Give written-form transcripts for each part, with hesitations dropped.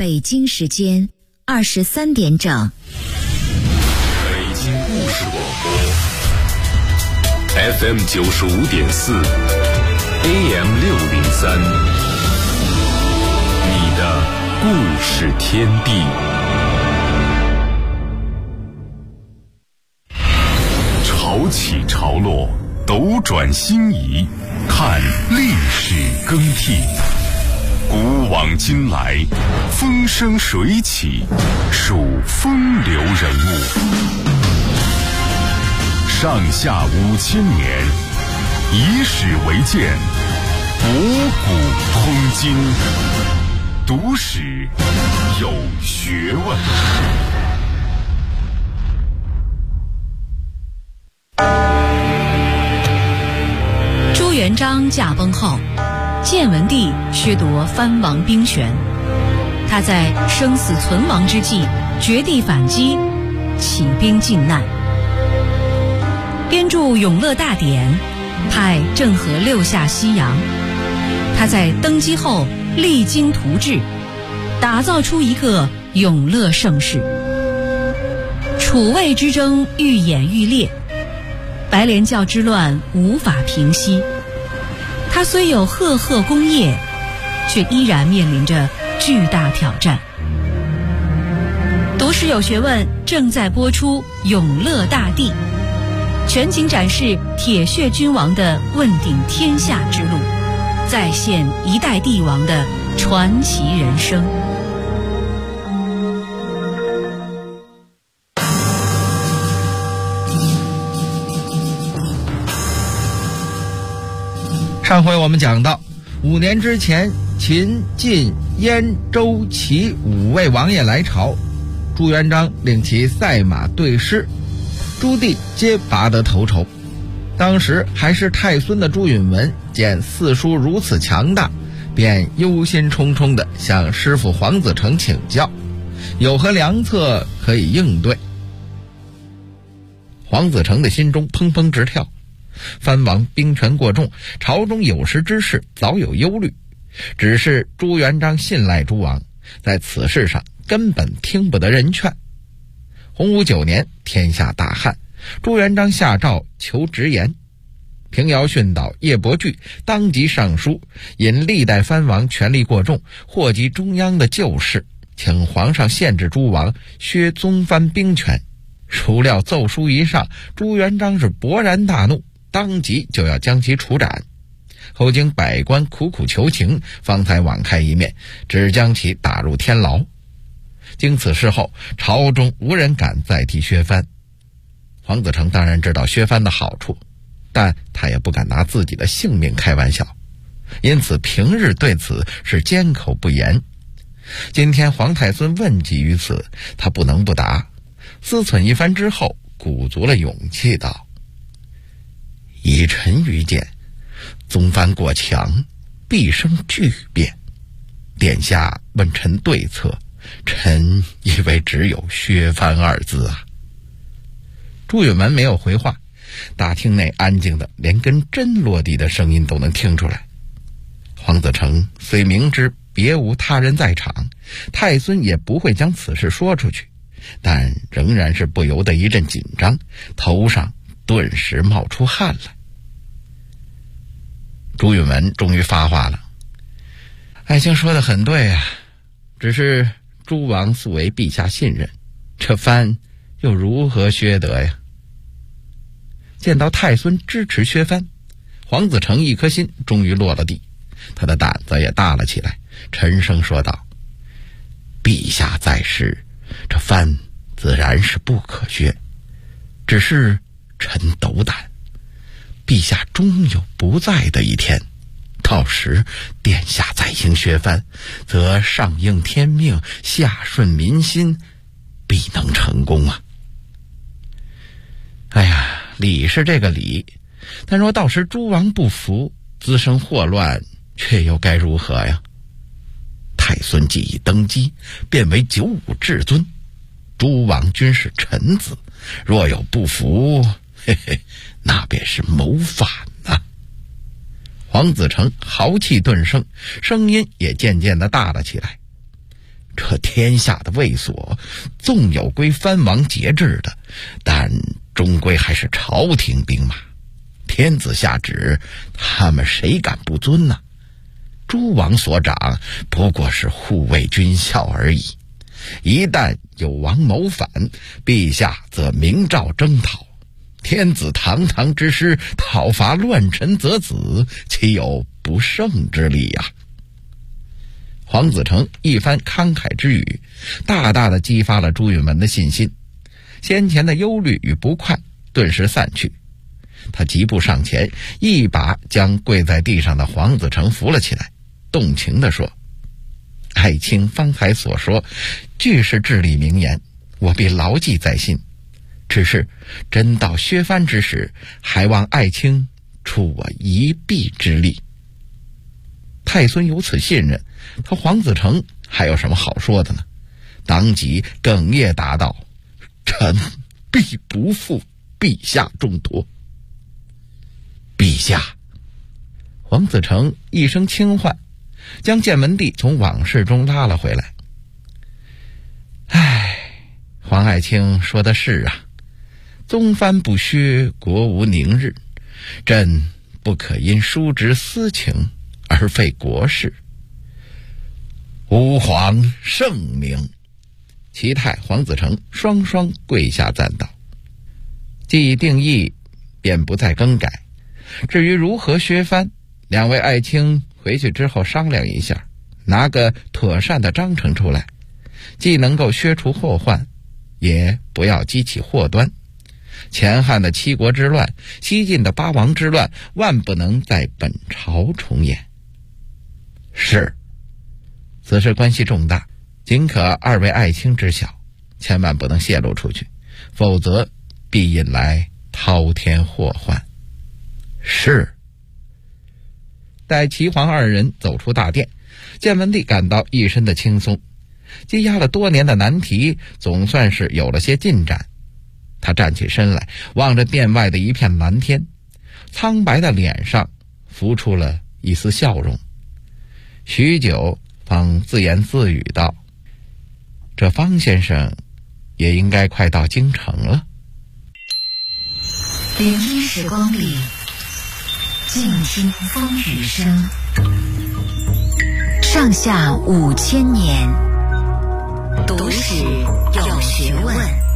北京时间23点整。 北京故事广播 FM 95.4 AM 603，你的故事天地。潮起潮落，斗转星移，看历史更替。古往今来，风生水起，数风流人物。上下5000年，以史为鉴，博古通今，读史有学问。 朱元璋驾崩后，建文帝削夺藩王兵权，他在生死存亡之际绝地反击，起兵靖难，编著《永乐大典》，派郑和六下西洋。他在登基后励精图治，打造出一个永乐盛世。楚魏之争愈演愈烈，白莲教之乱无法平息。他虽有赫赫功业，却依然面临着巨大挑战。读史有学问正在播出《永乐大帝》，全景展示铁血君王的问鼎天下之路，再现一代帝王的传奇人生。 上回我们讲到，5年之前，秦、晋、燕、周、齐5位王爷来朝，朱元璋令其赛马对诗，诸帝皆拔得头筹。当时还是太孙的朱允文见四叔如此强大，便忧心忡忡地向师傅黄子成请教，有何良策可以应对。黄子成的心中砰砰直跳，藩王兵权过重，朝中有识之士早有忧虑，只是朱元璋信赖诸王，在此事上根本听不得人劝。洪武9年，天下大旱，朱元璋下诏求直言。平遥训导叶伯巨当即上书，引历代藩王权力过重，祸及中央的旧事，请皇上限制诸王，削宗藩兵权。孰料奏书一上，朱元璋是勃然大怒，当即就要将其处斩。后经百官苦苦求情，方才网开一面，只将其打入天牢。经此事后，朝中无人敢再提削藩。黄子成当然知道削藩的好处，但他也不敢拿自己的性命开玩笑，因此平日对此是缄口不言。今天黄太孙问及于此，他不能不答，思忖一番之后，鼓足了勇气道：以臣愚见，宗藩过强，必生巨变。殿下问臣对策，臣以为只有削藩2字啊。朱允文没有回话，大厅内安静的连根针落地的声音都能听出来。黄子成虽明知别无他人在场，太孙也不会将此事说出去，但仍然是不由得一阵紧张，头上顿时冒出汗来。朱允文终于发话了：爱卿说得很对啊，只是诸王素为陛下信任，这藩又如何削得呀？见到太孙支持削藩，黄子成一颗心终于落了地，他的胆子也大了起来，沉声说道：陛下在世，这藩自然是不可削，只是臣斗胆，陛下终有不在的一天，到时殿下再行削藩，则上应天命，下顺民心，必能成功啊。哎呀，理是这个理，但若到时诸王不服，滋生祸乱，却又该如何呀？太孙既已登基，便为95至尊，诸王均是臣子，若有不服，那便是谋反啊。黄子成豪气顿生，声音也渐渐地大了起来。 这天下的卫所，纵有归藩王节制的，但终归还是朝廷兵马。天子下旨，他们谁敢不遵呢？诸王所长不过是护卫军校而已。一旦有王谋反，陛下则明诏征讨。天子堂堂之师，讨伐乱臣则子，岂有不胜之理呀？黄子成一番慷慨之语，大大的激发了朱允炆的信心，先前的忧虑与不快顿时散去。他疾步上前，一把将跪在地上的黄子成扶了起来，动情地说：爱卿方才所说，俱是至理名言，我必牢记在心。只是真到削藩之时，还望爱卿出我一臂之力。太孙有此信任，他黄子成还有什么好说的呢？当即哽咽答道：臣必不负陛下重托。陛下！黄子成一声轻唤，将建文帝从往事中拉了回来。黄爱卿说的是啊，宗藩不削，国无宁日，朕不可因叔侄私情而废国事。吾皇圣明。齐泰、黄子成双双跪下赞道。既已定义，便不再更改。至于如何削藩，两位爱卿回去之后商量一下，拿个妥善的章程出来，既能够削除祸患，也不要激起祸端。前汉的七国之乱，西晋的八王之乱，万不能在本朝重演。是，此事关系重大，仅可二位爱卿知晓，千万不能泄露出去，否则必引来滔天祸患。是。待齐黄二人走出大殿，建文帝感到一身的轻松，积压了多年的难题总算是有了些进展。他站起身来，望着殿外的一片蓝天，苍白的脸上浮出了一丝笑容，许久方自言自语道：这方先生也应该快到京城了。 聆听时光里，静听风雨声。上下5000年，读史有学问。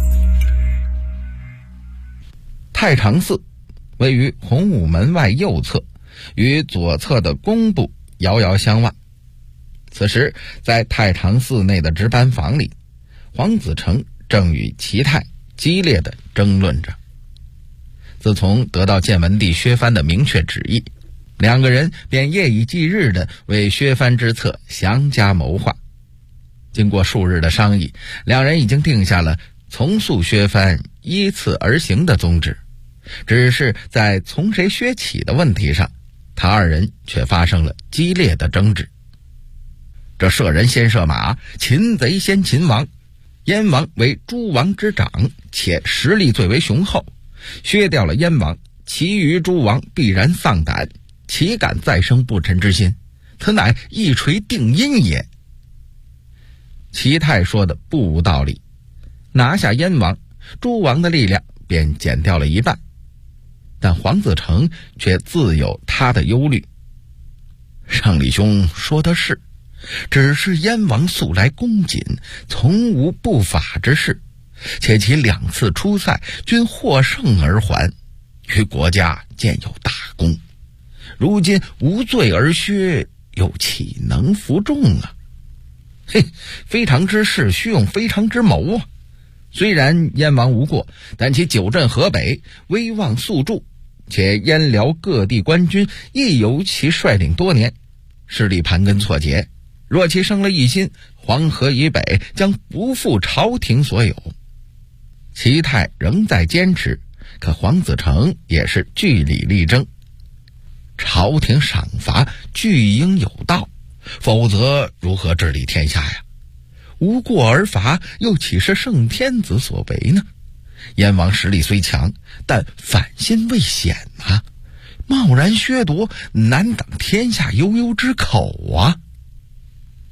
太常寺位于洪武门外右侧，与左侧的工部遥遥相望。此时在太常寺内的值班房里，黄子成正与齐泰激烈地争论着。自从得到建文帝削藩的明确旨意，两个人便夜以继日地为削藩之策详加谋划。经过数日的商议，两人已经定下了从速削藩，依次而行的宗旨。只是在从谁削起的问题上，他二人却发生了激烈的争执。这射人先射马，擒贼先擒王。燕王为诸王之长，且实力最为雄厚，削掉了燕王，其余诸王必然丧胆，岂敢再生不臣之心？此乃一锤定音也。齐泰说的不无道理，拿下燕王，诸王的力量便减掉了一半。但黄子成却自有他的忧虑。胜利兄说的是，只是燕王素来恭谨，从无不法之事，且其2次出塞均获胜而还，于国家建有大功。如今无罪而削，又岂能服众啊？非常之事须用非常之谋啊！虽然燕王无过，但其久镇河北，威望素著，且燕辽各地官军亦由其率领多年，势力盘根错节。若其生了异心，黄河以北将不复朝廷所有。齐泰仍在坚持，可黄子成也是据理力争。朝廷赏罚俱应有道，否则如何治理天下呀？无过而罚，又岂是圣天子所为呢？燕王实力虽强，但反心未显啊，贸然削夺，难挡天下悠悠之口啊。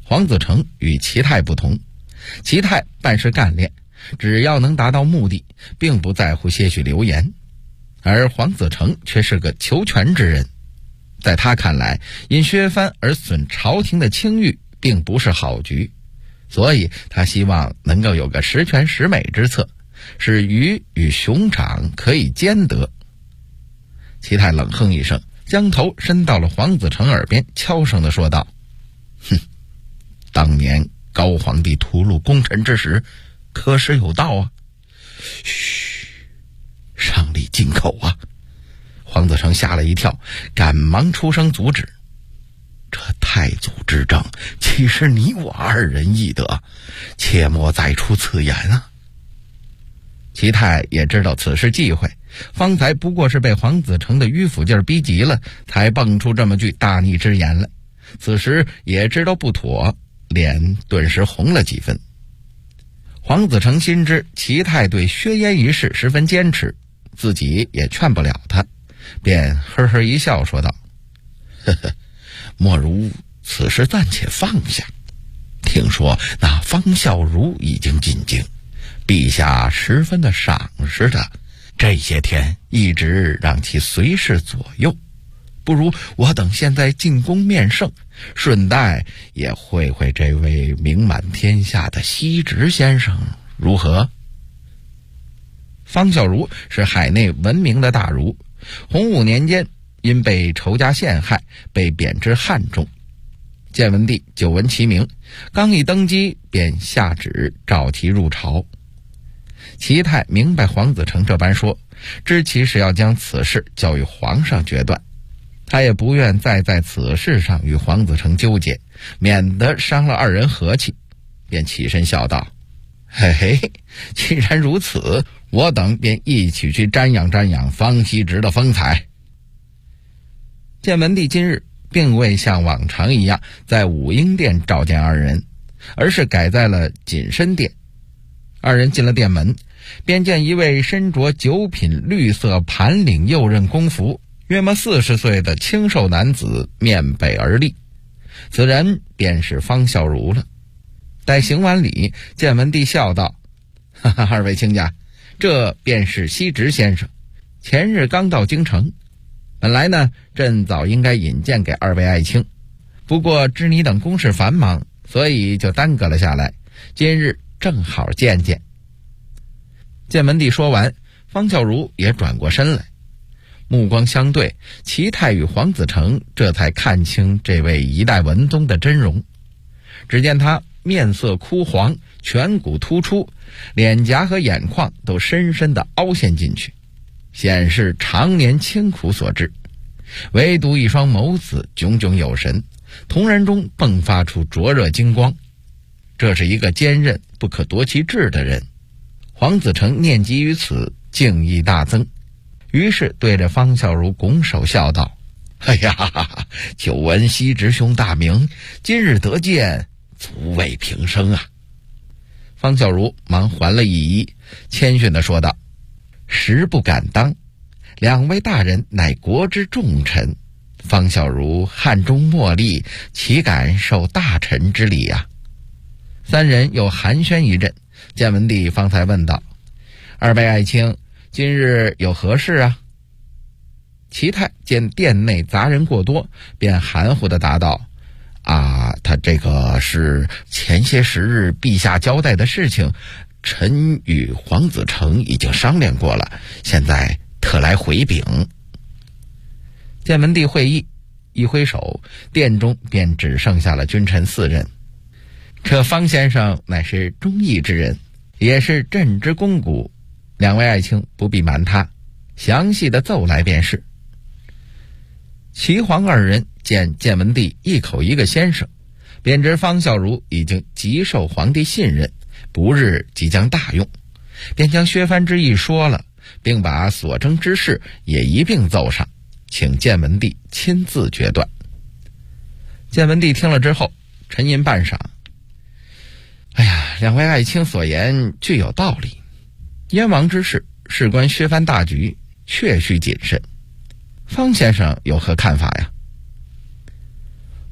黄子成与齐泰不同，齐泰办事干练，只要能达到目的，并不在乎些许流言，而黄子成却是个求全之人。在他看来，因削藩而损朝廷的清誉并不是好局，所以他希望能够有个十全十美之策，使鱼与熊掌可以兼得。齐泰冷哼一声，将头伸到了黄子成耳边，悄声地说道：哼，当年高皇帝屠戮功臣之时，可是有道啊。嘘，上礼进口啊。黄子成吓了一跳，赶忙出声阻止。这太祖之政岂是你我二人议得，切莫再出此言啊。齐泰也知道此事忌讳，方才不过是被黄子成的迂腐劲儿逼急了，才蹦出这么句大逆之言来。此时也知道不妥，脸顿时红了几分。黄子成心知齐泰对削烟一事十分坚持，自己也劝不了他，便呵呵一笑说道：呵呵，莫如此事暂且放下。听说那方孝孺已经进京，陛下十分的赏识他，这些天一直让其随侍左右，不如我等现在进宫面圣，顺带也会会这位名满天下的西直先生，如何？方孝孺是海内闻名的大儒，洪武年间因被仇家陷害，被贬至汉中。建文帝久闻其名，刚一登基便下旨召其入朝。齐泰明白黄子成这般说，知其是要将此事交与皇上决断，他也不愿再在此事上与黄子成纠结，免得伤了二人和气，便起身笑道：嘿嘿，既然如此，我等便一起去瞻仰瞻仰方羲之的风采。建文帝今日并未像往常一样在武英殿召见二人，而是改在了锦深殿。二人进了殿门，便见一位身着九品绿色盘领右衽宫服，约莫40岁的清瘦男子面北而立，此人便是方孝孺了。待行完礼，建文帝笑道：哈哈，二位卿家，这便是西直先生，前日刚到京城。本来呢，朕早应该引荐给二位爱卿，不过知你等公事繁忙，所以就耽搁了下来，今日正好见见。建文帝说完，方孝孺也转过身来，目光相对，齐泰与黄子成这才看清这位一代文宗的真容。只见他面色枯黄，颧骨突出，脸颊和眼眶都深深地凹陷进去，显示常年清苦所致。唯独一双眸子炯炯有神，瞳仁中迸发出灼热金光。这是一个坚韧不可夺其志的人。黄子成念及于此，敬意大增，于是对着方孝孺拱手笑道：哎呀，久闻西直兄大名，今日得见，足为平生啊。方孝孺忙还了一揖，谦逊地说道：实不敢当，两位大人乃国之重臣，方孝孺汉中莫立，岂敢受大臣之礼啊。三人又寒暄一阵，建文帝方才问道：二位爱卿，今日有何事啊？齐泰见殿内杂人过多，便含糊地答道：他这个是前些时日陛下交代的事情，臣与黄子成已经商量过了，现在特来回禀。建文帝会意，一挥手，殿中便只剩下了君臣4人。这方先生乃是忠义之人，也是朕之肱骨，两位爱卿不必瞒他，详细的奏来便是。齐黄二人见建文帝一口一个先生，便知方孝孺已经极受皇帝信任，不日即将大用，便将削藩之意说了，并把所争之事也一并奏上，请建文帝亲自决断。建文帝听了之后，沉吟半晌：哎呀，两位爱卿所言具有道理，燕王之事事关削藩大局，确需谨慎。方先生有何看法呀？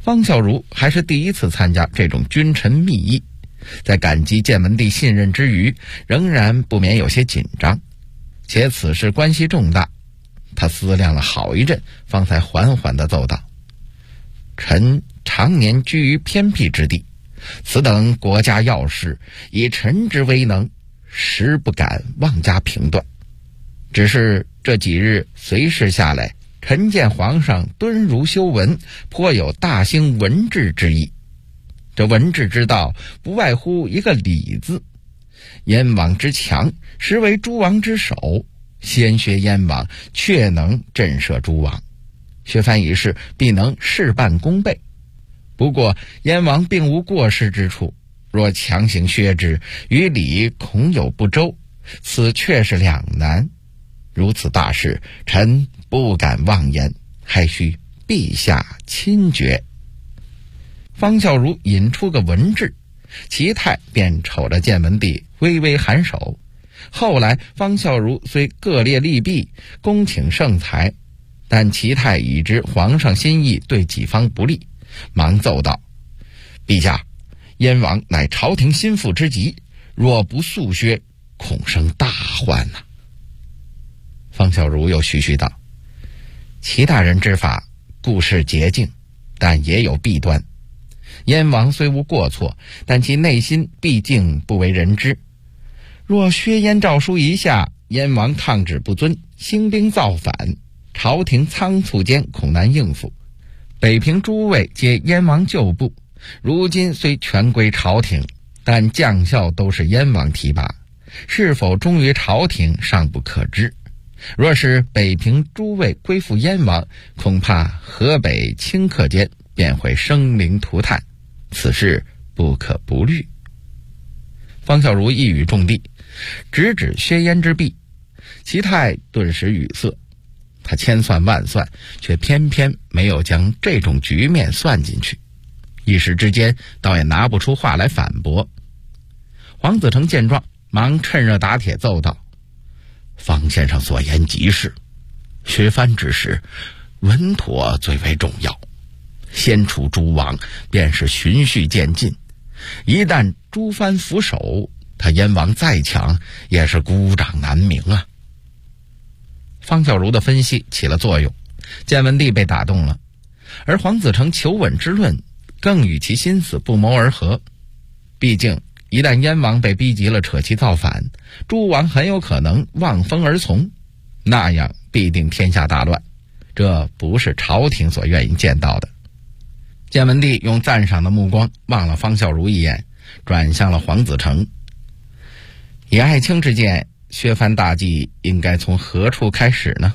方孝孺还是第一次参加这种君臣密议，在感激建文帝信任之余，仍然不免有些紧张，且此事关系重大，他思量了好一阵，方才缓缓地奏道：臣常年居于偏僻之地，此等国家要事，以臣之威能，实不敢妄加评断。只是这几日随侍下来，臣见皇上敦儒修文，颇有大兴文治之意。这文治之道，不外乎一个礼字。燕王之强，实为诸王之首。先学燕王，确能震慑诸王。削藩一事，必能事半功倍。不过燕王并无过失之处，若强行削之，于礼恐有不周，此却是两难。如此大事，臣不敢妄言，还需陛下亲决。方孝孺引出个文治，齐泰便瞅着建文帝微微颔首。后来方孝孺虽各列利弊，恭请圣裁，但齐泰已知皇上心意对己方不利，忙奏道：陛下，燕王乃朝廷心腹之极，若不速削，恐生大患呐。方孝孺又徐徐道：齐大人之法固是洁净，但也有弊端。燕王虽无过错，但其内心毕竟不为人知。若削燕诏书一下，燕王抗旨不遵，兴兵造反，朝廷仓促间恐难应付。北平诸位皆燕王旧部，如今虽全归朝廷，但将校都是燕王提拔，是否忠于朝廷尚不可知。若是北平诸位归附燕王，恐怕河北顷刻间便会生灵涂炭，此事不可不虑。方孝孺一语中的，直指削燕之弊。齐泰顿时语塞，他千算万算，却偏偏没有将这种局面算进去，一时之间倒也拿不出话来反驳。黄子成见状，忙趁热打铁奏道：方先生所言极是，削藩之时，稳妥最为重要。先除诸王，便是循序渐进。一旦诸藩俯首，他燕王再强，也是孤掌难鸣啊。方孝孺的分析起了作用，建文帝被打动了，而黄子成求稳之论更与其心思不谋而合。毕竟一旦燕王被逼急了扯旗造反，诸王很有可能望风而从，那样必定天下大乱，这不是朝廷所愿意见到的。建文帝用赞赏的目光望了方孝孺一眼，转向了黄子成：以爱卿之见，削藩大计应该从何处开始呢？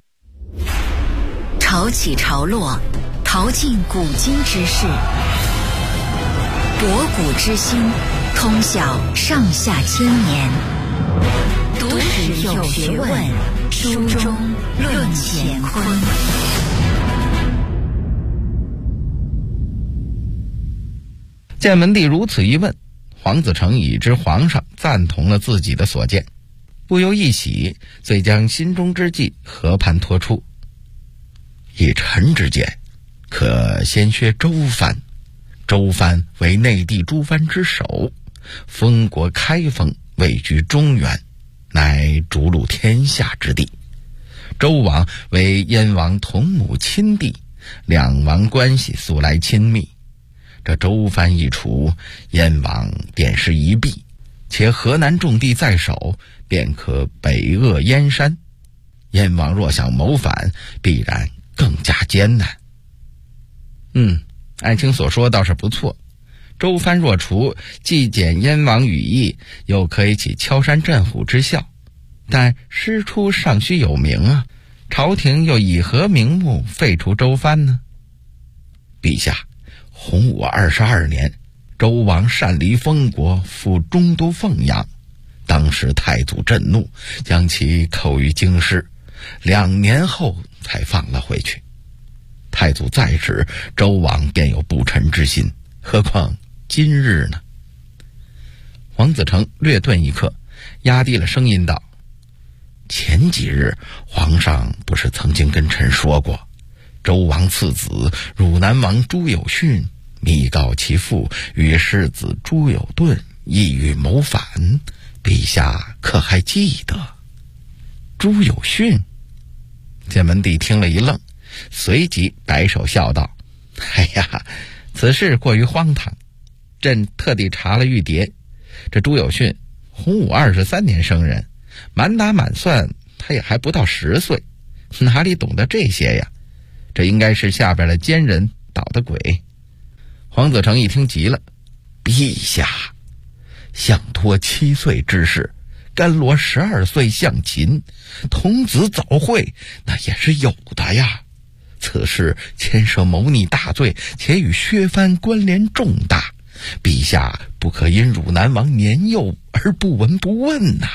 潮起潮落，淘尽古今之事，博古之今，通晓上下千年。读史有学问，书中论乾坤。 建文帝如此一问，黄子成已知皇上赞同了自己的所见，不由一喜，遂将心中之计和盘托出。以臣之见，可先削周藩。周藩为内地诸藩之首，封国开封，位居中原，乃逐鹿天下之地。周王为燕王同母亲弟，两王关系素来亲密。这周藩一除，燕王便是一弊，且河南重地在手，便可北扼燕山。燕王若想谋反，必然更加艰难。爱卿所说倒是不错，周藩若除，既减燕王羽翼，又可以起敲山震虎之效。但师出尚须有名啊，朝廷又以何名目废除周藩呢？陛下，洪武22年，周王擅离封国，赴中都凤阳。当时太祖震怒，将其扣于京师，2年后才放了回去。太祖在职，周王便有不臣之心，何况今日呢？黄子成略顿一刻，压低了声音道：前几日皇上不是曾经跟臣说过， 周王次子汝南王朱有训密告其父与世子朱有顿意欲谋反，陛下可还记得？朱有训？建文帝听了一愣，随即摆手笑道：哎呀，此事过于荒唐，朕特地查了玉牒，这朱有训洪武23年生人，满打满算他也还不到10岁，哪里懂得这些呀？这应该是下边的奸人捣的鬼。黄子成一听急了：陛下，项托7岁之事，甘罗12岁向秦，童子早会，那也是有的呀。此事牵涉谋逆大罪，且与削藩关联重大，陛下不可因汝南王年幼而不闻不问呐。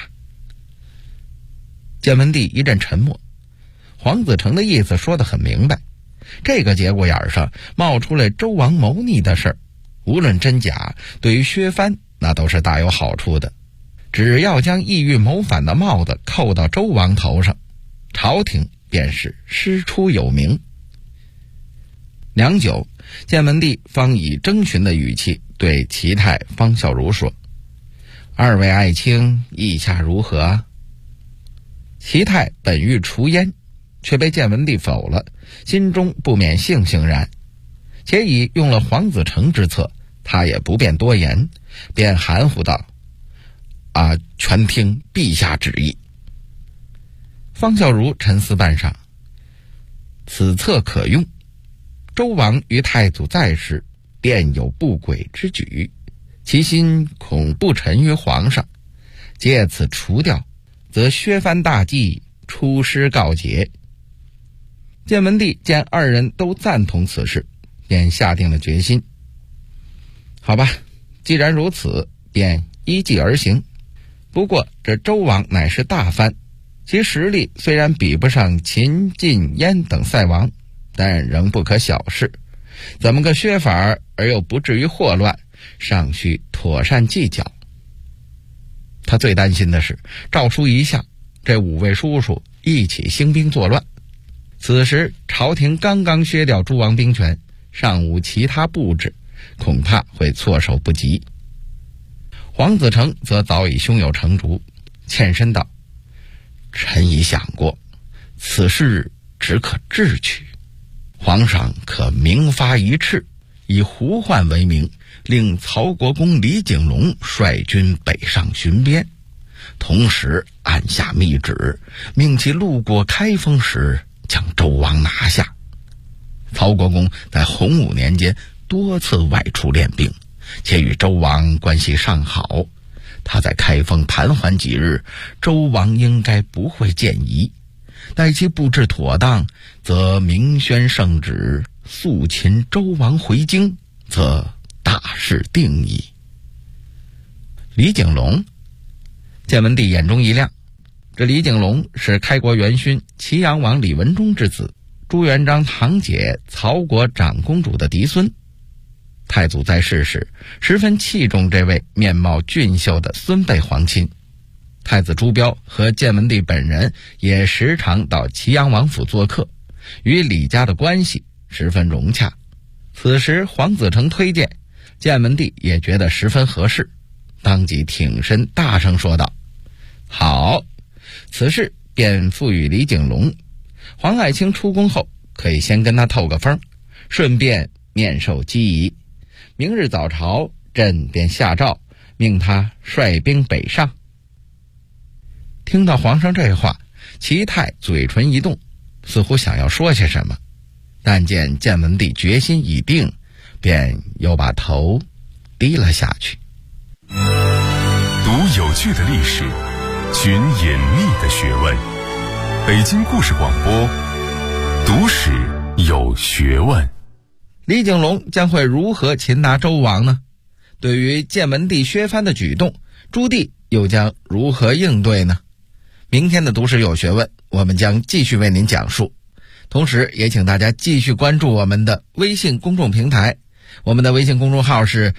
建文帝一阵沉默，黄子成的意思说得很明白，这个节骨眼上冒出来周王谋逆的事儿，无论真假，对于削藩那都是大有好处的。只要将意欲谋反的帽子扣到周王头上，朝廷便是师出有名。良久，建文帝方以征询的语气对齐泰、方孝孺说：二位爱卿意下如何？齐泰本欲除焉，却被建文帝否了，心中不免悻悻然，且已用了黄子成之策，他也不便多言，便含糊道：全听陛下旨意。方孝孺沉思半晌，此策可用，周王于太祖在时便有不轨之举，其心恐不臣于皇上，借此除掉，则削藩大计出师告捷。建文帝见二人都赞同此事，便下定了决心。好吧，既然如此，便依计而行。不过这周王乃是大藩，其实力虽然比不上秦、晋、燕等塞王，但仍不可小视。怎么个削法而又不至于祸乱，尚需妥善计较。他最担心的是诏书一下，这5位叔叔一起兴兵作乱。此时朝廷刚刚削掉诸王兵权，尚无其他布置，恐怕会措手不及。黄子成则早已胸有成竹，欠身道：臣已想过，此事只可智取，皇上可明发一敕，以胡焕为名，令曹国公李景隆率军北上巡边，同时按下密旨，命其路过开封时将周王拿下。曹国公在洪武年间多次外出练兵，且与周王关系尚好，他在开封盘桓几日，周王应该不会见疑。待其布置妥当，则明宣圣旨，速擒周王回京，则大事定矣。李景隆，建文帝眼中一亮，这李景隆是开国元勋齐阳王李文忠之子，朱元璋堂姐曹国长公主的嫡孙。太祖在世时十分器重这位面貌俊秀的孙辈皇亲，太子朱标和建文帝本人也时常到齐阳王府做客，与李家的关系十分融洽。此时黄子成推荐，建文帝也觉得十分合适，当即挺身大声说道：好，此事便赋予李景隆，黄爱卿出宫后可以先跟他透个风，顺便面授机宜。明日早朝，朕便下诏命他率兵北上。听到皇上这话，齐泰嘴唇一动，似乎想要说些什么，但见建文帝决心已定，便又把头低了下去。 读有趣的历史，寻隐秘的学问。北京故事广播，读史有学问。 李景隆将会如何擒拿周王呢？对于建文帝削藩的举动，朱棣又将如何应对呢？明天的读史有学问，我们将继续为您讲述。同时也请大家继续关注我们的微信公众平台，我们的微信公众号是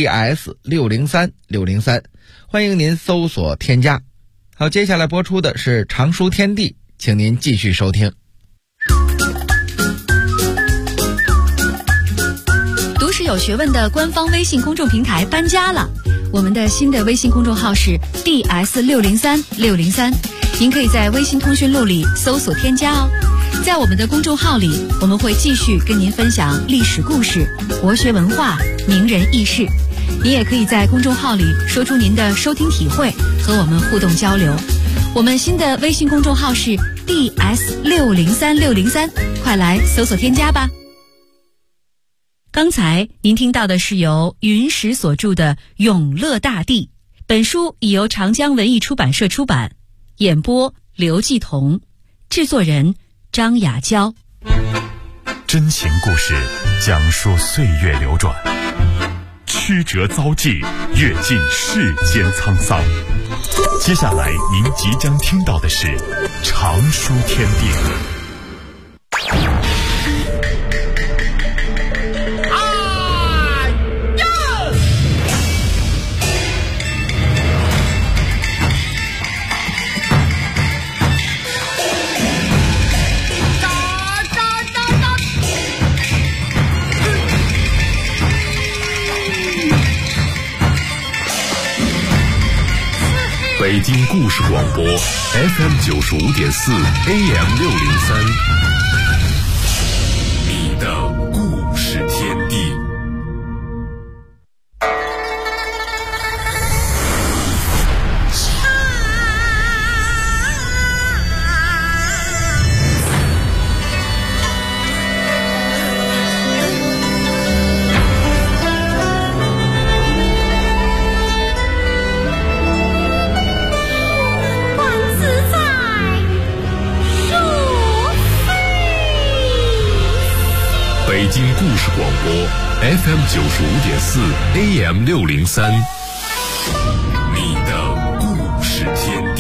DS603603，欢迎您搜索添加。好，接下来播出的是常书天地，请您继续收听。 有学问的官方微信公众平台搬家了，我们的新的微信公众号是 DS603603，您可以在微信通讯录里搜索添加哦。在我们的公众号里，我们会继续跟您分享历史故事、国学文化、名人轶事。您也可以在公众号里说出您的收听体会，和我们互动交流。我们新的微信公众号是 DS603603，快来搜索添加吧。刚才您听到的是由云石所著的《永乐大帝》，本书已由长江文艺出版社出版，演播刘继彤，制作人张雅娇。 真情故事讲述岁月流转，曲折遭际，阅尽世间沧桑。接下来您即将听到的是常书天地。北京故事广播 FM95.4 AM603， 你的故事天地。北京故事广播 FM95.4 AM603， 你的故事天地。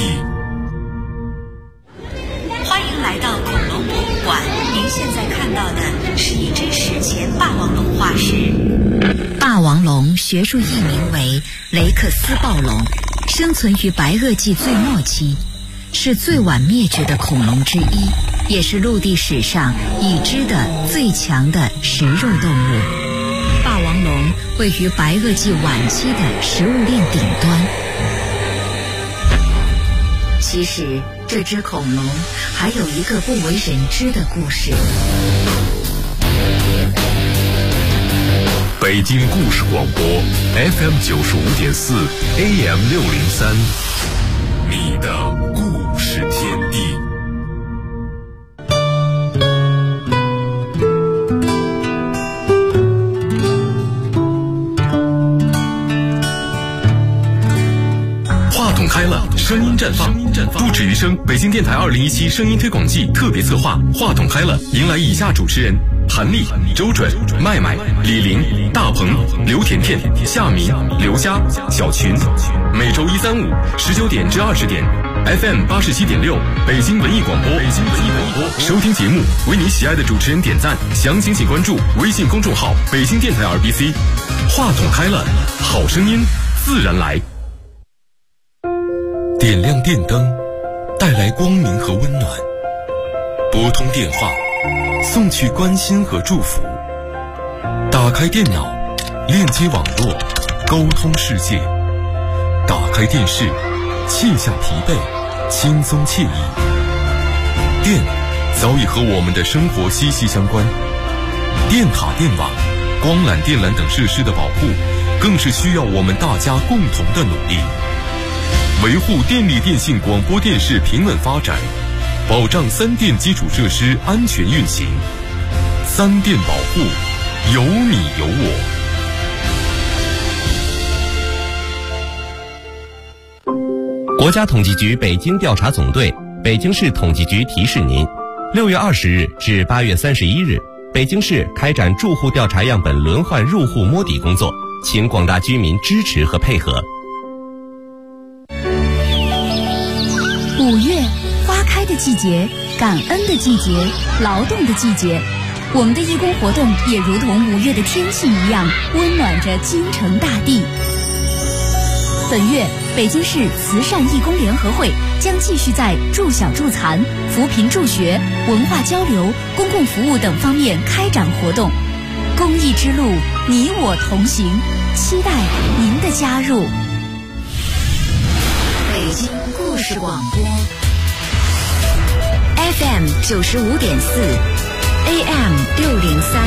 欢迎来到恐龙博物馆，您现在看到的是一只史前霸王龙化石。霸王龙学术译名为雷克斯暴龙，生存于白垩纪最末期，是最晚灭绝的恐龙之一，也是陆地史上已知的最强的食肉动物。霸王龙位于白垩纪晚期的食物链顶端。其实这只恐龙还有一个不为人知的故事。 北京故事广播 FM95.4 AM603， 你的故事天地。话筒开了，声音绽放，不止于声。北京电台2017声音推广季特别策划《话筒开了》，迎来以下主持人：韩丽、周准、麦麦、李玲、大鹏、刘甜甜、夏明、刘佳、小群。每周1、3、5 19点至20点 ，FM 87.6，北京文艺广播。收听节目，为你喜爱的主持人点赞。详情请关注微信公众号“北京电台 RBC”。话筒开了，好声音自然来。点亮电灯，带来光明和温暖；拨通电话，送去关心和祝福；打开电脑，链接网络，沟通世界；打开电视，卸下疲惫，轻松惬意。电早已和我们的生活息息相关，电塔、电网、光缆、电缆等设施的保护，更是需要我们大家共同的努力。维护电力电信广播电视平稳发展，保障三电基础设施安全运行。三电保护，有你有我。 国家统计局北京调查总队、北京市统计局提示您：6月20日至8月31日，北京市开展住户调查样本轮换入户摸底工作，请广大居民支持和配合。 5月，花开的季节，感恩的季节，劳动的季节。我们的义工活动也如同5月的天气一样，温暖着京城大地。本月，北京市慈善义工联合会将继续在助小助残、扶贫助学、文化交流、公共服务等方面开展活动。 公益之路，你我同行，期待您的加入。 北京故事广播 FM 95.4 AM 603，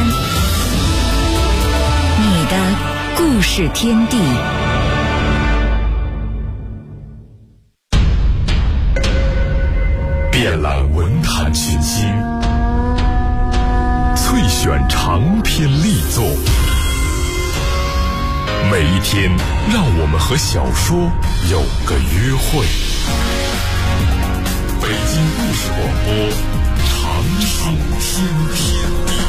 你的故事天地。 遍览文坛群星，萃选长篇力作，每一天让我们和小说有个约会。北京故事广播，长寿天地。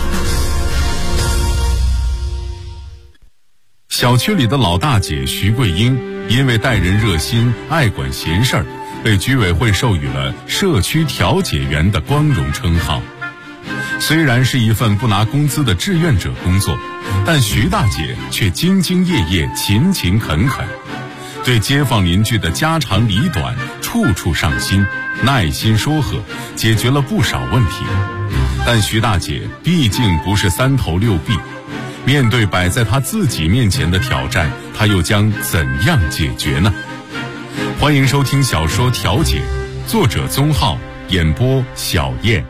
小区里的老大姐徐桂英，因为待人热心、爱管闲事儿，被居委会授予了社区调解员的光荣称号。虽然是一份不拿工资的志愿者工作，但徐大姐却兢兢业业、勤勤恳恳，对街坊邻居的家长里短处处上心，耐心说和，解决了不少问题。但徐大姐毕竟不是三头六臂，面对摆在她自己面前的挑战，她又将怎样解决呢？欢迎收听小说《调解》，作者宗浩，演播小燕。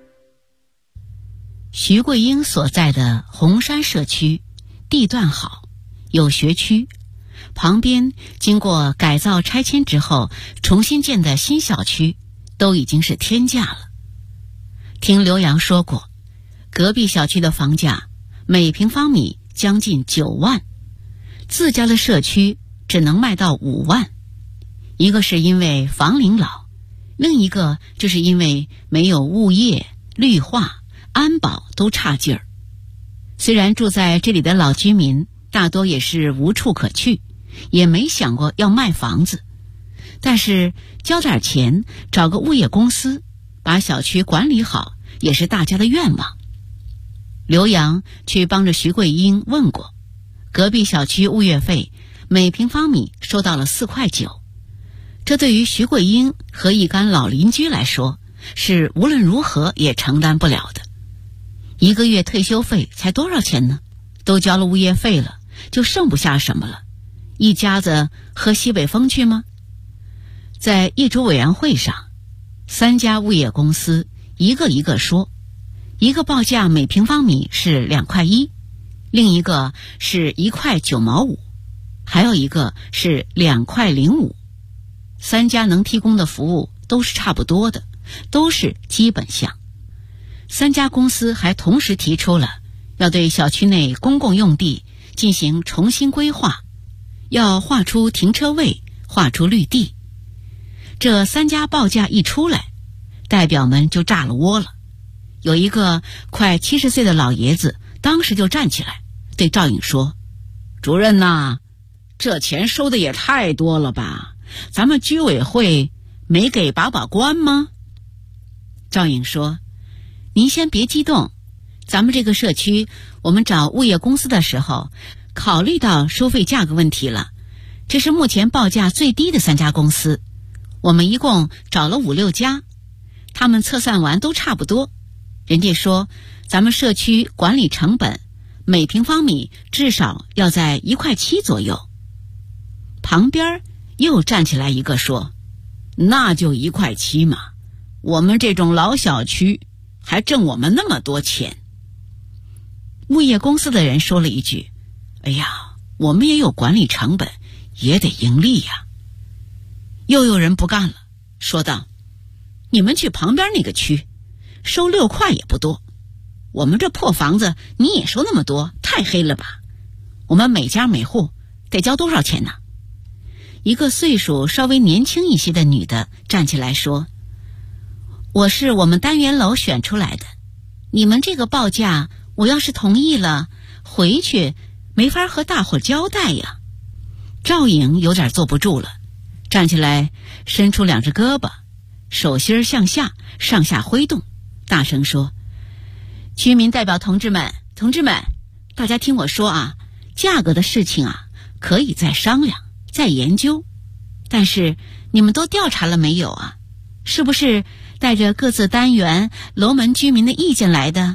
徐桂英所在的红山社区地段好，有学区，旁边经过改造拆迁之后重新建的新小区都已经是天价了。听刘洋说过，隔壁小区的房价每平方米将近9万，自家的社区只能卖到5万。一个是因为房龄老，另一个就是因为没有物业、绿化、安保都差劲儿。虽然住在这里的老居民大多也是无处可去，也没想过要卖房子，但是交点钱找个物业公司把小区管理好也是大家的愿望。刘洋去帮着徐桂英问过，隔壁小区物业费每平方米收到了4.9块，这对于徐桂英和一干老邻居来说是无论如何也承担不了的。一个月退休费才多少钱呢？都交了物业费了，就剩不下什么了，一家子喝西北风去吗？在业主委员会上，3家物业公司一个一个说，一个报价每平方米是2.1块，另一个是1.9块，还有一个是2.05块。3家能提供的服务都是差不多的，都是基本项。3家公司还同时提出了要对小区内公共用地进行重新规划，要划出停车位，划出绿地。这3家报价一出来，代表们就炸了窝了。有一个快70岁的老爷子当时就站起来对赵颖说，主任呐，这钱收的也太多了吧，咱们居委会没给把关吗？赵颖说，您先别激动，咱们这个社区我们找物业公司的时候考虑到收费价格问题了，这是目前报价最低的3家公司，我们一共找了5、6家，他们测算完都差不多，人家说咱们社区管理成本每平方米至少要在1.7块左右。旁边又站起来一个说，那就1.7块嘛，我们这种老小区还挣我们那么多钱。物业公司的人说了一句，哎呀，我们也有管理成本，也得盈利呀。又有人不干了，说道，你们去旁边那个区收6块也不多，我们这破房子你也收那么多，太黑了吧，我们每家每户得交多少钱呢？一个岁数稍微年轻一些的女的站起来说，我是我们单元楼选出来的，你们这个报价我要是同意了，回去没法和大伙交代呀。赵颖有点坐不住了，站起来伸出2只胳膊，手心向下上下挥动，大声说，居民代表同志们，大家听我说啊，价格的事情啊可以再商量再研究，但是你们都调查了没有啊？是不是带着各自单元楼门居民的意见来的？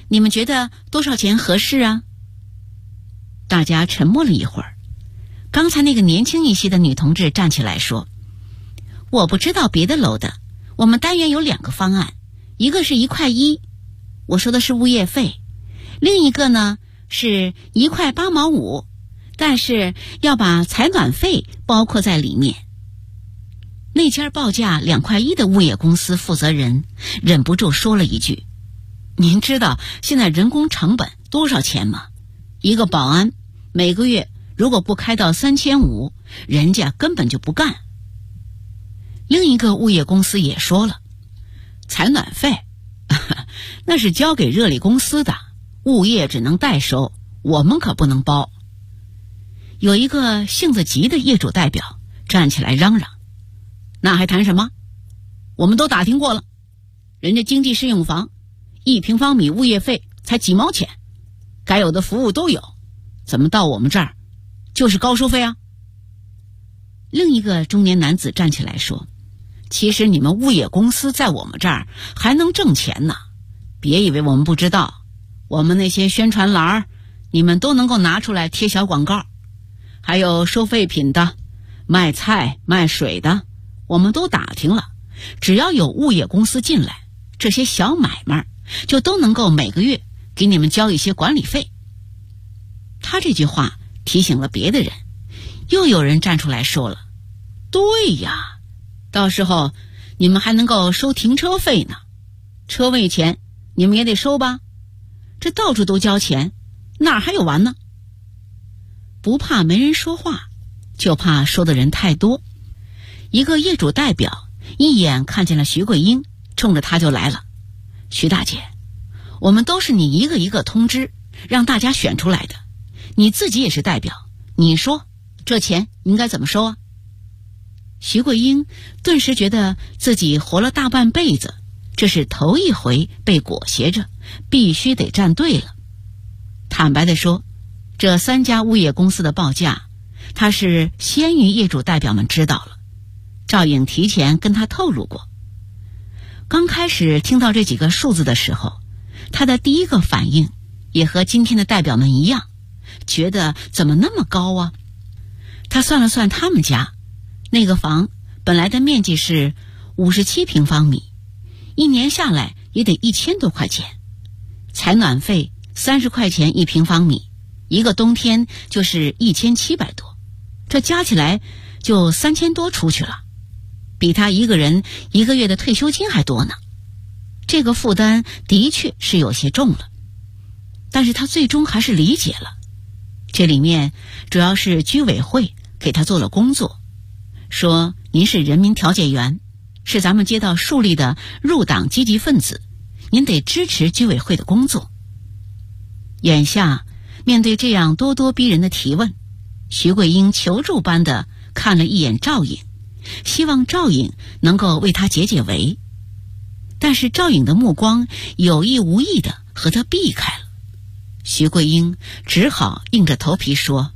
你们觉得多少钱合适啊？大家沉默了一会儿，刚才那个年轻一些的女同志站起来说，我不知道别的楼的，我们单元有2个方案，一个是1.1块，我说的是物业费，另一个呢是1.8块8毛5，但是要把采暖费包括在里面。那家报价2.1块的物业公司负责人忍不住说了一句，您知道现在人工成本多少钱吗？一个保安每个月如果不开到3500，人家根本就不干。另一个物业公司也说了，采暖费那是交给热力公司的，物业只能代收，我们可不能包。有一个性子急的业主代表站起来嚷嚷，那还谈什么？我们都打听过了，人家经济适用房1平方米物业费才几毛钱，该有的服务都有，怎么到我们这儿就是高收费啊？另一个中年男子站起来说，其实你们物业公司在我们这儿还能挣钱呢，别以为我们不知道，我们那些宣传栏你们都能够拿出来贴小广告，还有收废品的、卖菜卖水的，我们都打听了，只要有物业公司进来，这些小买卖就都能够每个月给你们交一些管理费。他这句话提醒了别的人，又有人站出来说了，对呀，到时候你们还能够收停车费呢，车位钱你们也得收吧，这到处都交钱，哪儿还有完呢？不怕没人说话，就怕说的人太多。一个业主代表一眼看见了徐桂英，冲着他就来了，徐大姐，我们都是你一个一个通知让大家选出来的，你自己也是代表，你说这钱应该怎么收啊？徐桂英顿时觉得自己活了大半辈子，这是头一回被裹挟着必须得站队了。坦白地说，这3家物业公司的报价他是先于业主代表们知道了，赵颖提前跟他透露过。刚开始听到这几个数字的时候，他的第一个反应也和今天的代表们一样，觉得怎么那么高啊？他算了算他们家那个房本来的面积是57平方米，一年下来也得1000多块钱，采暖费30块钱1平方米，一个冬天就是1700多，这加起来就3000多出去了，比他一个人一个月的退休金还多呢。这个负担的确是有些重了，但是他最终还是理解了，这里面主要是居委会给他做了工作，说您是人民调解员，是咱们街道树立的入党积极分子，您得支持居委会的工作。眼下面对这样咄咄逼人的提问，徐桂英求助般的看了一眼赵颖，希望赵颖能够为他解解围，但是赵颖的目光有意无意的和他避开了。徐桂英只好硬着头皮说，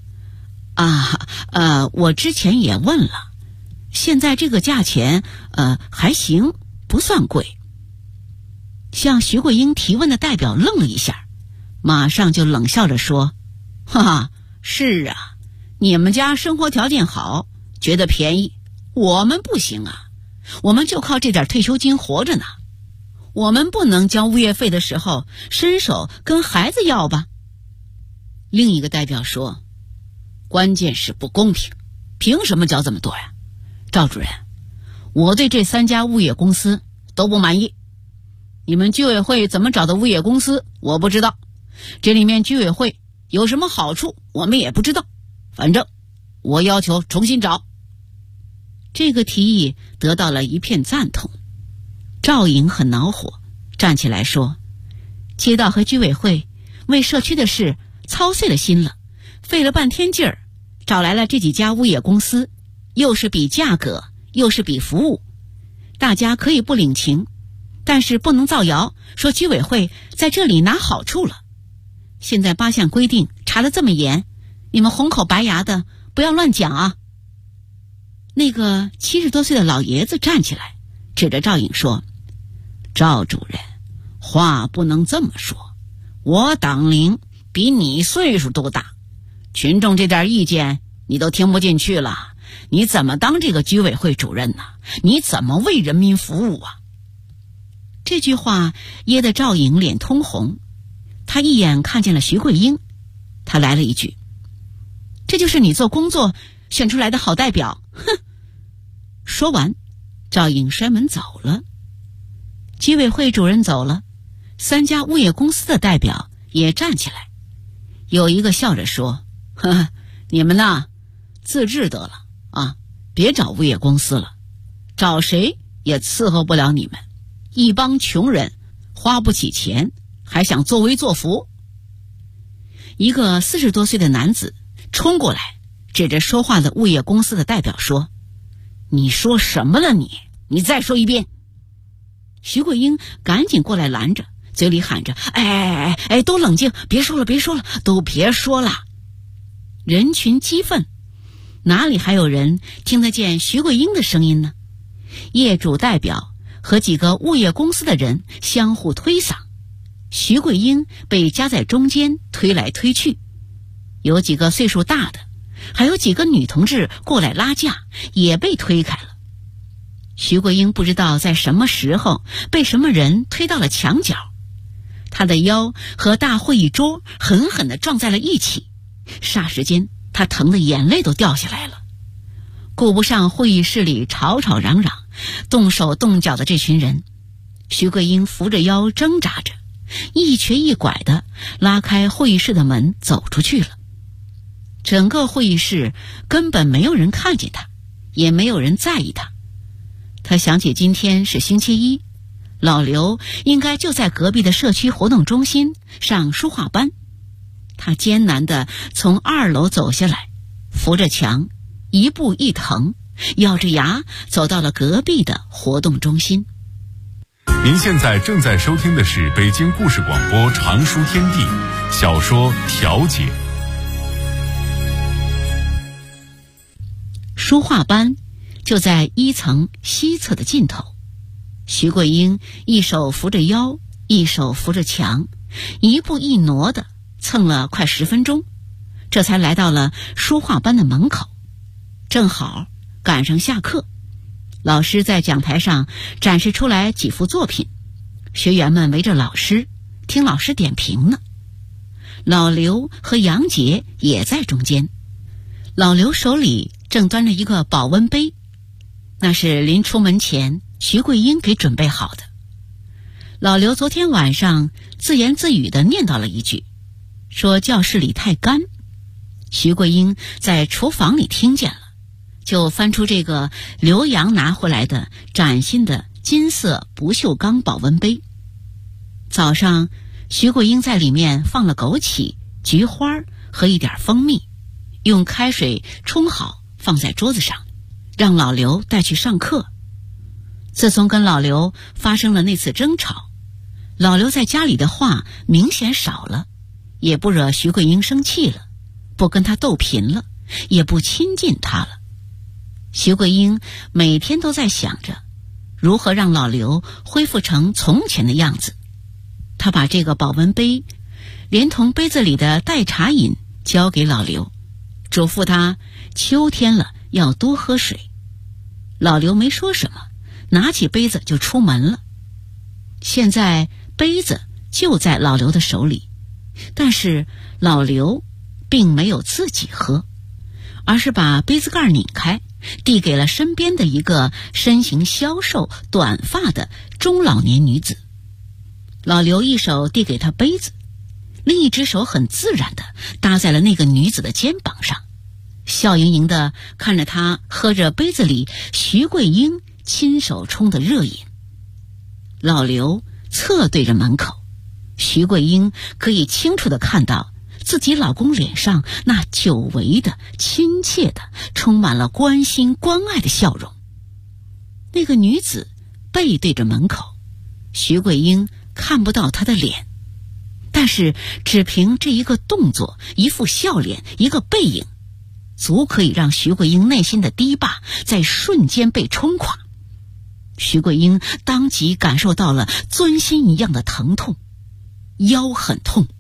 我之前也问了，现在这个价钱还行，不算贵。向徐桂英提问的代表愣了一下，马上就冷笑着说，哈哈，是啊，你们家生活条件好，觉得便宜，我们不行啊，我们就靠这点退休金活着呢，我们不能交物业费的时候伸手跟孩子要吧。另一个代表说，关键是不公平，凭什么交这么多呀？赵主任，我对这3家物业公司都不满意，你们居委会怎么找的物业公司我不知道，这里面居委会有什么好处我们也不知道，反正我要求重新找。这个提议得到了一片赞同。赵颖很恼火，站起来说，街道和居委会为社区的事操碎了心了，费了半天劲儿，找来了这几家物业公司，又是比价格，又是比服务，大家可以不领情，但是不能造谣说居委会在这里拿好处了。现在8项规定查得这么严，你们红口白牙的不要乱讲啊。那个70多岁的老爷子站起来，指着赵颖说，赵主任，话不能这么说， 我党龄比你岁数都大，群众这点意见你都听不进去了，你怎么当这个居委会主任呢？你怎么为人民服务啊？这句话噎得赵颖脸通红，他一眼看见了徐桂英，他来了一句：这就是你做工作选出来的好代表，哼！说完，赵颖摔门走了。居委会主任走了，3家物业公司的代表也站起来，有一个笑着说：呵，你们呐，自治得了啊，别找物业公司了，找谁也伺候不了你们，一帮穷人花不起钱，还想作威作福。一个40多岁的男子冲过来，指着说话的物业公司的代表说：你说什么了你再说一遍。徐桂英赶紧过来拦着，嘴里喊着：哎，都冷静，别说了，都别说了。人群激愤，哪里还有人听得见徐桂英的声音呢？业主代表和几个物业公司的人相互推搡，徐桂英被夹在中间推来推去，有几个岁数大的，还有几个女同志过来拉架，也被推开了。徐桂英不知道在什么时候被什么人推到了墙角，她的腰和大会议桌狠狠地撞在了一起，霎时间她疼得眼泪都掉下来了。顾不上会议室里吵吵嚷嚷动手动脚的这群人，徐桂英扶着腰挣扎着，一瘸一拐地拉开会议室的门走出去了。整个会议室根本没有人看见她，也没有人在意她。他想起今天是星期一，老刘应该就在隔壁的社区活动中心上书画班。他艰难地从2楼走下来，扶着墙，一步一腾，咬着牙走到了隔壁的活动中心。 您现在正在收听的是北京故事广播常书天地小说《调解》。 书画班就在1层西侧的尽头，徐桂英一手扶着腰，一手扶着墙，一步一挪的蹭了快10分钟，这才来到了书画班的门口。正好赶上下课，老师在讲台上展示出来几幅作品，学员们围着老师听老师点评呢。老刘和杨杰也在中间，老刘手里正端着一个保温杯，那是临出门前徐桂英给准备好的。老刘昨天晚上自言自语地念叨了一句，说教室里太干。徐桂英在厨房里听见了，就翻出这个刘洋拿回来的崭新的金色不锈钢保温杯。早上徐桂英在里面放了枸杞、菊花和一点蜂蜜，用开水冲好放在桌子上，让老刘带去上课。自从跟老刘发生了那次争吵，老刘在家里的话明显少了，也不惹徐桂英生气了，不跟他斗贫了，也不亲近他了。徐桂英每天都在想着如何让老刘恢复成从前的样子。他把这个保温杯连同杯子里的代茶饮交给老刘，嘱咐他秋天了要多喝水。老刘没说什么，拿起杯子就出门了。现在杯子就在老刘的手里，但是老刘并没有自己喝，而是把杯子盖拧开，递给了身边的一个身形消瘦、短发的中老年女子。老刘一手递给她杯子，另一只手很自然地搭在了那个女子的肩膀上，笑盈盈地看着她喝着杯子里徐桂英亲手冲的热饮。老刘侧对着门口，徐桂英可以清楚地看到自己老公脸上那久违的、亲切的、充满了关心关爱的笑容。那个女子背对着门口，徐桂英看不到她的脸，但是只凭这一个动作、一副笑脸、一个背影，足可以让徐桂英内心的堤坝在瞬间被冲垮。徐桂英当即感受到了钻心一样的疼痛，腰很痛，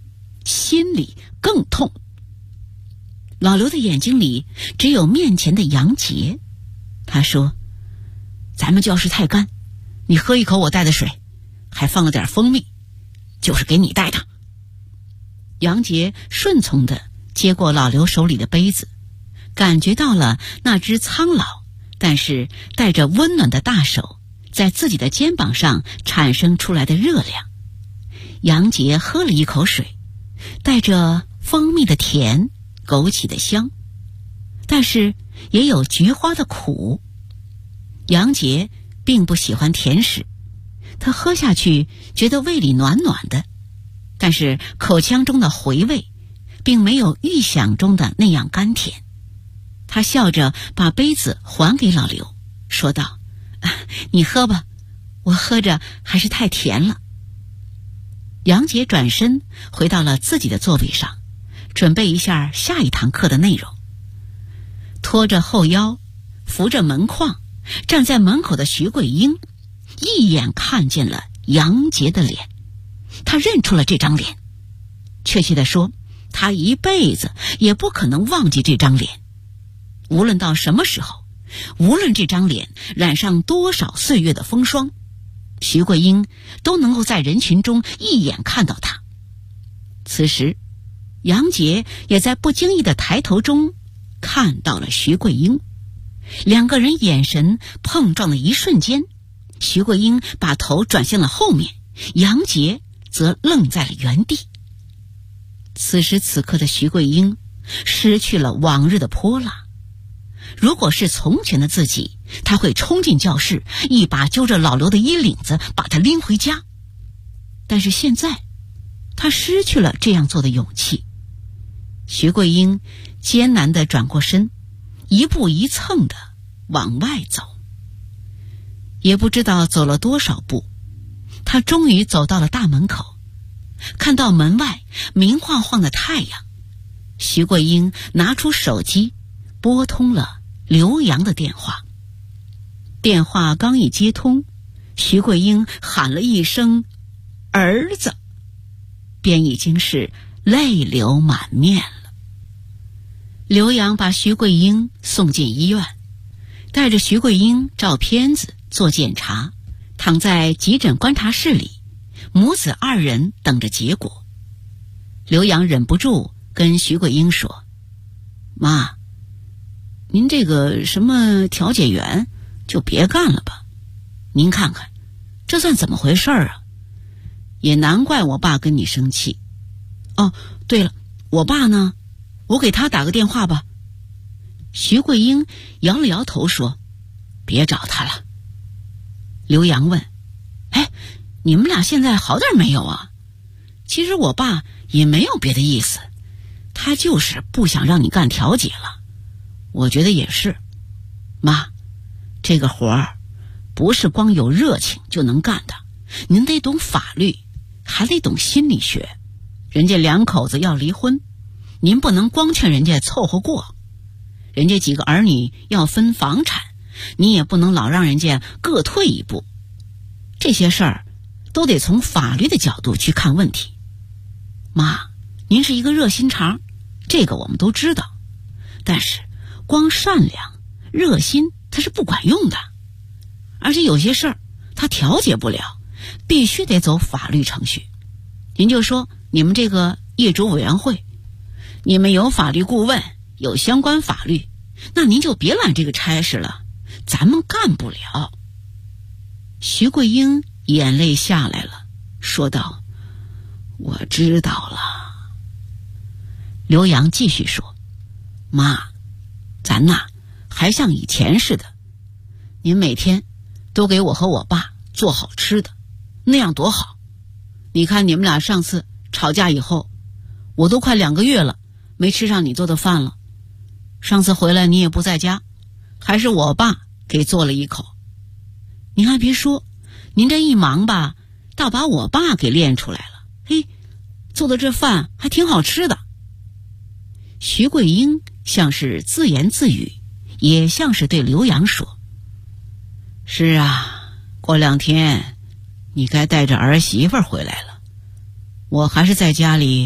心里更痛。老刘的眼睛里只有面前的杨杰。他说：咱们教室太干，你喝一口我带的水，还放了点蜂蜜，就是给你带的。杨杰顺从地接过老刘手里的杯子，感觉到了那只苍老但是带着温暖的大手在自己的肩膀上产生出来的热量。杨杰喝了一口水，带着蜂蜜的甜，枸杞的香，但是也有菊花的苦。杨杰并不喜欢甜食，他喝下去觉得胃里暖暖的，但是口腔中的回味并没有预想中的那样甘甜。他笑着把杯子还给老刘，说道：你喝吧，我喝着还是太甜了。杨杰转身回到了自己的座位上，准备一下下一堂课的内容。拖着后腰，扶着门框，站在门口的徐桂英一眼看见了杨杰的脸，他认出了这张脸，确切地说，他一辈子也不可能忘记这张脸。无论到什么时候，无论这张脸染上多少岁月的风霜，徐桂英都能够在人群中一眼看到他。此时杨杰也在不经意的抬头中看到了徐桂英，两个人眼神碰撞的一瞬间，徐桂英把头转向了后面，杨杰则愣在了原地。此时此刻的徐桂英失去了往日的泼辣，如果是从前的自己，他会冲进教室，一把揪着老刘的衣领子，把他拎回家。但是现在他失去了这样做的勇气。徐桂英艰难地转过身，一步一蹭地往外走。也不知道走了多少步，他终于走到了大门口，看到门外明晃晃的太阳。徐桂英拿出手机，拨通了刘洋的电话。电话刚一接通，徐桂英喊了一声儿子，便已经是泪流满面了。刘洋把徐桂英送进医院，带着徐桂英照片子做检查，躺在急诊观察室里，母子二人等着结果。刘洋忍不住跟徐桂英说：妈，您这个什么调解员就别干了吧，您看看这算怎么回事啊？也难怪我爸跟你生气。哦，对了，我爸呢？我给他打个电话吧。徐桂英摇了摇头说：别找他了。刘洋问：你们俩现在好点没有啊？其实我爸也没有别的意思，他就是不想让你干调解了。我觉得也是。妈，这个活儿不是光有热情就能干的，您得懂法律，还得懂心理学。人家两口子要离婚，您不能光劝人家凑合过。人家几个儿女要分房产，你也不能老让人家各退一步。这些事儿都得从法律的角度去看问题。妈，您是一个热心肠，这个我们都知道，但是光善良热心它是不管用的，而且有些事儿它调解不了，必须得走法律程序。您就说你们这个业主委员会，你们有法律顾问，有相关法律，那您就别揽这个差事了，咱们干不了。徐桂英眼泪下来了，说道：我知道了。刘洋继续说：妈，咱呐还像以前似的，您每天都给我和我爸做好吃的，那样多好。你看你们俩上次吵架以后，我都快2个月了没吃上你做的饭了。上次回来你也不在家，还是我爸给做了一口。您还别说，您这一忙吧，倒把我爸给练出来了。嘿，做的这饭还挺好吃的。徐桂英像是自言自语，也像是对刘洋说：是啊，过2天你该带着儿媳妇回来了，我还是在家里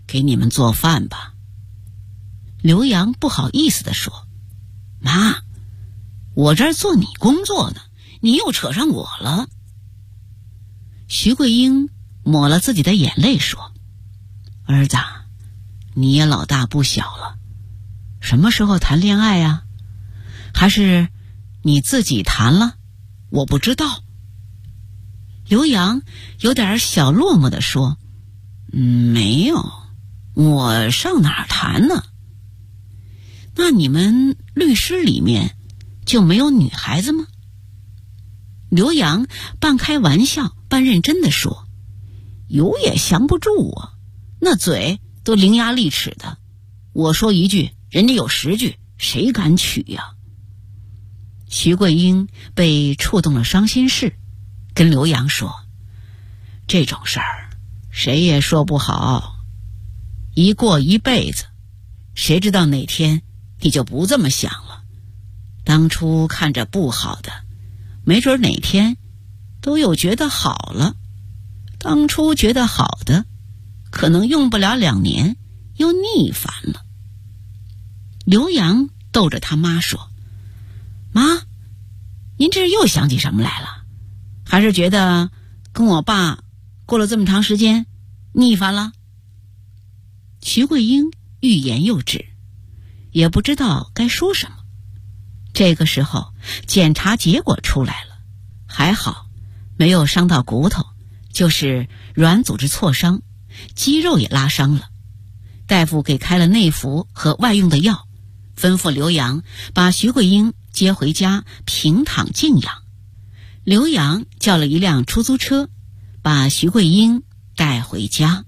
给你们做饭吧。刘洋不好意思地说，妈，我这儿做你工作呢，你又扯上我了。徐桂英抹了自己的眼泪说，儿子，你也老大不小了，什么时候谈恋爱呀？还是你自己谈了？我不知道。刘洋有点小落寞地说，没有，我上哪儿谈呢？那你们律师里面就没有女孩子吗？刘洋半开玩笑半认真地说，有也降不住我，那嘴都伶牙俐齿的，我说一句人家有10句，谁敢娶呀？徐桂英被触动了伤心事，跟刘洋说，这种事儿谁也说不好，一过一辈子，谁知道哪天你就不这么想了，当初看着不好的，没准哪天都有觉得好了，当初觉得好的，可能用不了2年又逆反了。刘洋逗着他妈说，妈，您这又想起什么来了？还是觉得跟我爸过了这么长时间逆反了？徐桂英欲言又止，也不知道该说什么。这个时候检查结果出来了，还好没有伤到骨头，就是软组织挫伤，肌肉也拉伤了。大夫给开了内服和外用的药，吩咐刘洋把徐桂英接回家平躺静养。刘洋叫了一辆出租车，把徐桂英带回家。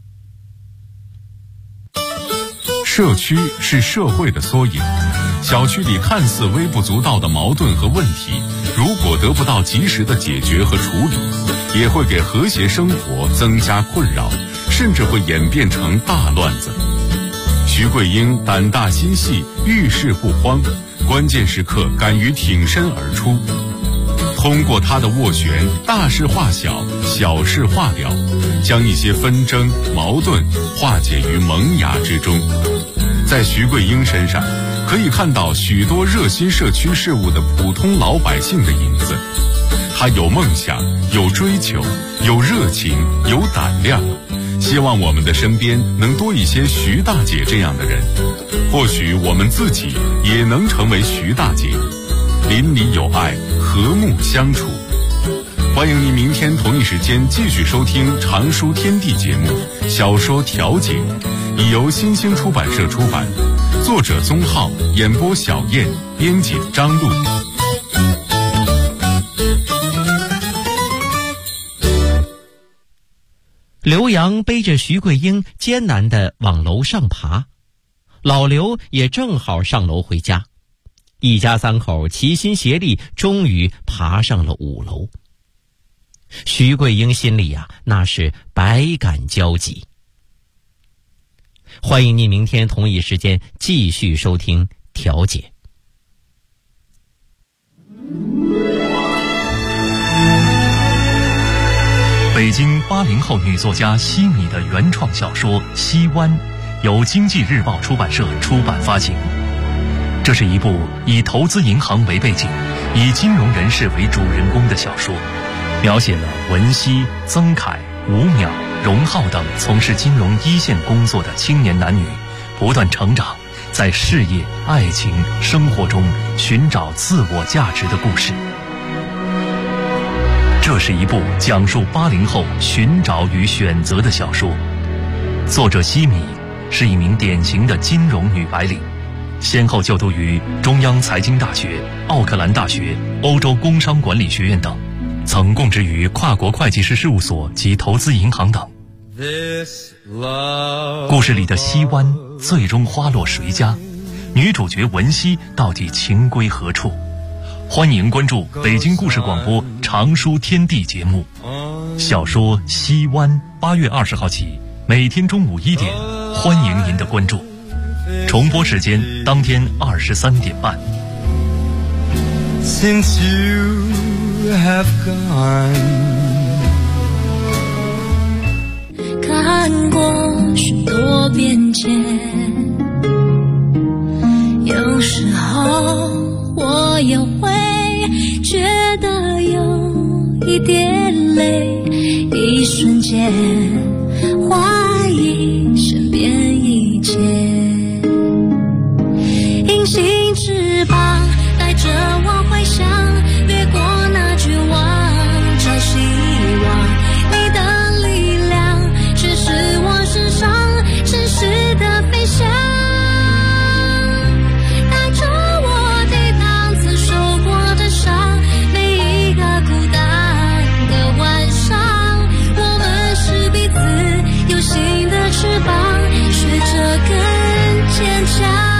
社区是社会的缩影，小区里看似微不足道的矛盾和问题，如果得不到及时的解决和处理，也会给和谐生活增加困扰，甚至会演变成大乱子。徐桂英胆大心细，遇事不慌，关键时刻敢于挺身而出。通过她的斡旋，大事化小，小事化了，将一些纷争矛盾化解于萌芽之中。在徐桂英身上可以看到许多热心社区事务的普通老百姓的影子。她有梦想，有追求，有热情，有胆量。希望我们的身边能多一些徐大姐这样的人，或许我们自己也能成为徐大姐，邻里有爱，和睦相处。欢迎您明天同一时间继续收听《常书天地》节目《小说调解》，已由新兴出版社出版，作者宗浩，演播小燕，编辑张璐。 刘洋背着徐桂英艰难地往楼上爬，老刘也正好上楼回家，一家3口齐心协力，终于爬上了5楼。徐桂英心里那是百感交集。欢迎您明天同一时间继续收听调解。 北京80后女作家西米的原创小说《西湾》，由经济日报出版社出版发行。这是一部以投资银行为背景，以金融人士为主人公的小说，描写了文熙、曾凯、吴淼、荣浩等从事金融一线工作的青年男女不断成长，在事业、爱情、生活中寻找自我价值的故事。这是一部讲述80后寻找与选择的小说。作者西米是一名典型的金融女白领，先后就读于中央财经大学、奥克兰大学、欧洲工商管理学院等，曾供职于跨国会计师事务所及投资银行等。故事里的西湾最终花落谁家？女主角文熙到底情归何处？欢迎关注北京故事广播常书天地节目，小说《西湾》8月20号起，每天中午1点，欢迎您的关注。重播时间当天23点半。 Since you have gone， 看过许多边界。有时候我也会觉得有一点累，一瞬间怀疑身边一切。隐形翅膀带着我回想，越过那绝望，找希望。你的力量却是我身上真实的飞翔，带着我抵挡曾受过的伤。每一个孤单的晚上，我们是彼此有新的翅膀，学着更坚强。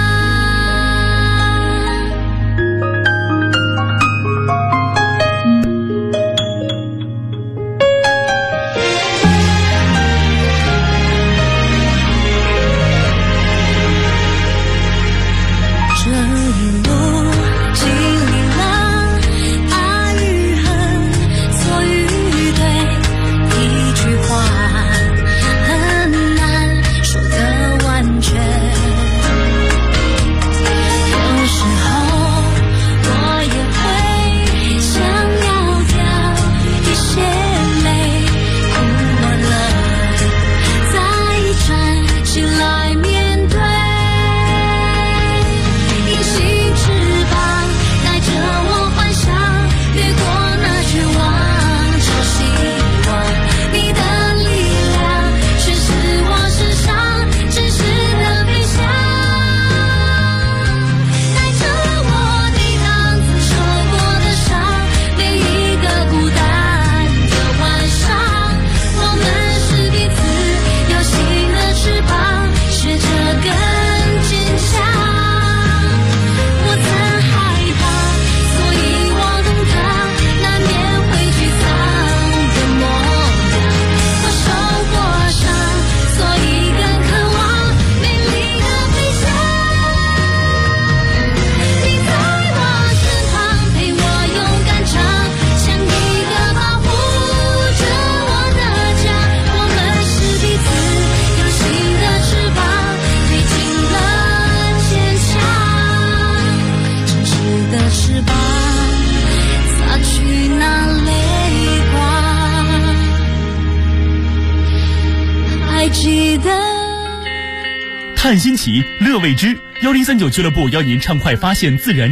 探新奇乐未知，1039俱乐部邀您畅快发现自然